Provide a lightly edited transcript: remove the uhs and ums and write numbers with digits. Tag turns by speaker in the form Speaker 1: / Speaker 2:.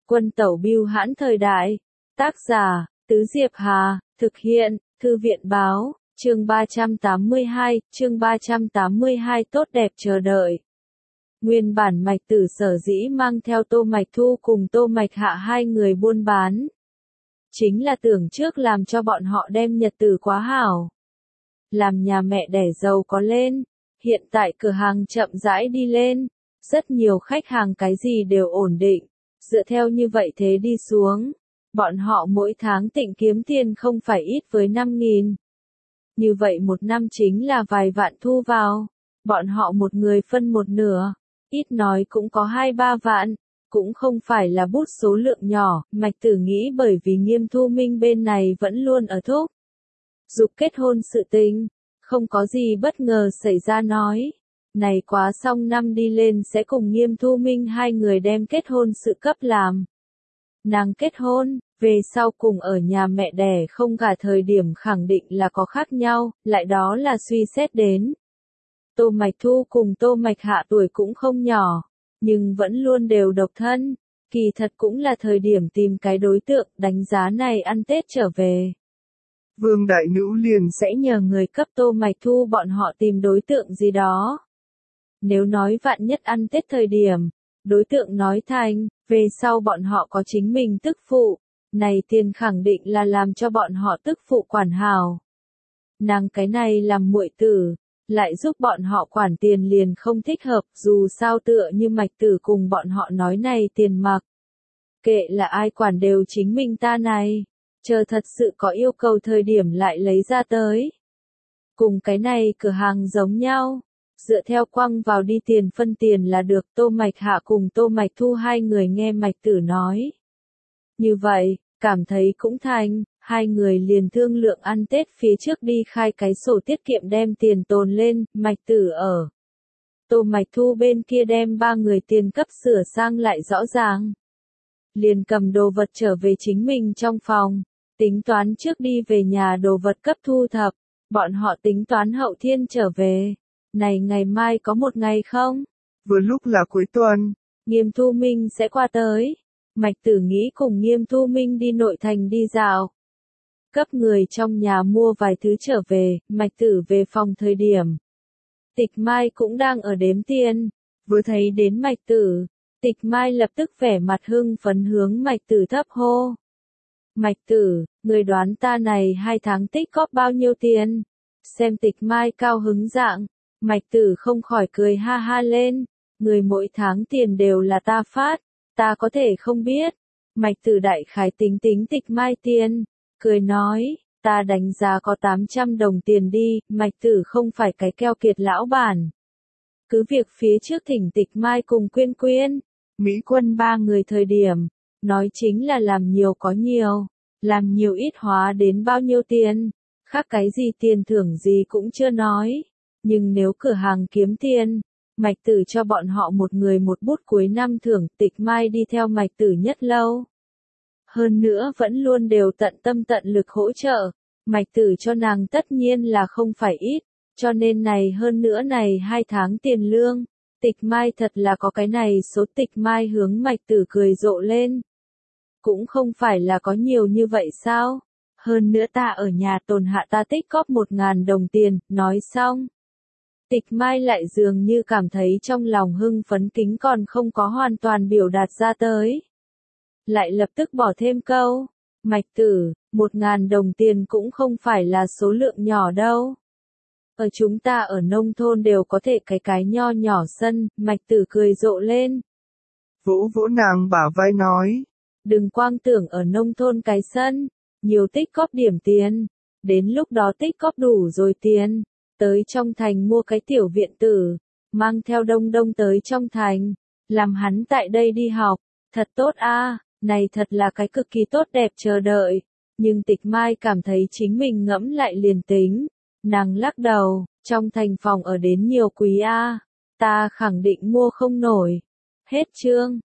Speaker 1: Quân tẩu bưu hãn thời đại. Tác giả, Tứ Diệp Hà, thực hiện, Thư viện báo, chương 382, tốt đẹp chờ đợi. Nguyên bản Mạch Tử sở dĩ mang theo Tô Mạch Thu cùng Tô Mạch Hạ hai người buôn bán. Chính là tưởng trước làm cho bọn họ đem nhật tử quá hảo. Làm nhà mẹ đẻ giàu có lên, hiện tại cửa hàng chậm rãi đi lên, rất nhiều khách hàng cái gì đều ổn định, dựa theo như vậy thế đi xuống, bọn họ mỗi tháng tịnh kiếm tiền không phải ít với 5.000. Như vậy một năm chính là vài vạn thu vào, bọn họ một người phân một nửa, ít nói cũng có 2-3 vạn, cũng không phải là bút số lượng nhỏ, Mạch Tử nghĩ bởi vì Nghiêm Thu Minh bên này vẫn luôn ở thúc giục kết hôn sự tình, không có gì bất ngờ xảy ra nói. Này quá xong năm đi lên sẽ cùng Nghiêm Thu Minh hai người đem kết hôn sự cấp làm. Nàng kết hôn, về sau cùng ở nhà mẹ đẻ không gả thời điểm khẳng định là có khác nhau, lại đó là suy xét đến. Tô Mạch Thu cùng Tô Mạch Hạ tuổi cũng không nhỏ, nhưng vẫn luôn đều độc thân, kỳ thật cũng là thời điểm tìm cái đối tượng đánh giá này ăn Tết trở về. Vương Đại Nữ liền sẽ nhờ người cấp Tô Mạch Thu bọn họ tìm đối tượng gì đó. Nếu nói vạn nhất ăn Tết thời điểm, đối tượng nói thành, về sau bọn họ có chính mình tức phụ, này tiền khẳng định là làm cho bọn họ tức phụ quản hảo. Nàng cái này làm muội tử, lại giúp bọn họ quản tiền liền không thích hợp, dù sao tựa như Mạch Tử cùng bọn họ nói này tiền mặc. Kệ là ai quản đều chính mình ta này, chờ thật sự có yêu cầu thời điểm lại lấy ra tới. Cùng cái này cửa hàng giống nhau. Dựa theo quăng vào đi tiền phân tiền là được. Tô Mạch Hạ cùng Tô Mạch Thu hai người nghe Mạch Tử nói. Như vậy, cảm thấy cũng thành, hai người liền thương lượng ăn Tết phía trước đi khai cái sổ tiết kiệm đem tiền tồn lên, Mạch Tử ở. Tô Mạch Thu bên kia đem ba người tiền cấp sửa sang lại rõ ràng. Liền cầm đồ vật trở về chính mình trong phòng, tính toán trước đi về nhà đồ vật cấp thu thập, bọn họ tính toán hậu thiên trở về. Này ngày mai có một ngày không? Vừa lúc là cuối tuần, Nghiêm Thu Minh sẽ qua tới. Mạch Tử nghĩ cùng Nghiêm Thu Minh đi nội thành đi dạo. Cấp người trong nhà mua vài thứ trở về, Mạch Tử về phòng thời điểm. Tịch Mai cũng đang ở đếm tiền. Vừa thấy đến Mạch Tử, Tịch Mai lập tức vẻ mặt hưng phấn hướng Mạch Tử thấp hô. Mạch Tử, người đoán ta này 2 tháng tích góp bao nhiêu tiền? Xem Tịch Mai cao hứng dạng. Mạch Tử không khỏi cười ha ha lên, người mỗi tháng tiền đều là ta phát, ta có thể không biết. Mạch Tử đại khái tính tính Tịch Mai tiền, cười nói, ta đánh giá có 800 đồng tiền đi, Mạch Tử không phải cái keo kiệt lão bản. Cứ việc phía trước thỉnh Tịch Mai cùng Quyên Quyên, Mỹ Quân ba người thời điểm, nói chính là làm nhiều có nhiều, làm nhiều ít hóa đến bao nhiêu tiền, khác cái gì tiền thưởng gì cũng chưa nói. Nhưng nếu cửa hàng kiếm tiền, Mạch Tử cho bọn họ một người một bút cuối năm thưởng, Tịch Mai đi theo Mạch Tử nhất lâu. Hơn nữa vẫn luôn đều tận tâm tận lực hỗ trợ, Mạch Tử cho nàng tất nhiên là không phải ít, cho nên này hơn nữa này 2 tháng tiền lương, Tịch Mai thật là có cái này số. Tịch Mai hướng Mạch Tử cười rộ lên. Cũng không phải là có nhiều như vậy sao? Hơn nữa ta ở nhà tồn hạ ta tích góp 1.000 đồng tiền, nói xong. Tịch Mai lại dường như cảm thấy trong lòng hưng phấn kính còn không có hoàn toàn biểu đạt ra tới. Lại lập tức bỏ thêm câu, Mạch Tử, 1.000 đồng tiền cũng không phải là số lượng nhỏ đâu. Ở chúng ta ở nông thôn đều có thể cái nho nhỏ sân, Mạch Tử cười rộ lên. Vỗ vỗ nàng bả vai nói, đừng quang tưởng ở nông thôn cái sân, nhiều tích góp điểm tiền, đến lúc đó tích góp đủ rồi tiền. Tới trong thành mua cái tiểu viện tử, mang theo Đông Đông tới trong thành, làm hắn tại đây đi học, thật tốt a, này thật là cái cực kỳ tốt đẹp chờ đợi. Nhưng Tịch Mai cảm thấy chính mình ngẫm lại liền tính, nàng lắc đầu, trong thành phòng ở đến nhiều quý a, ta khẳng định mua không nổi. Hết chương.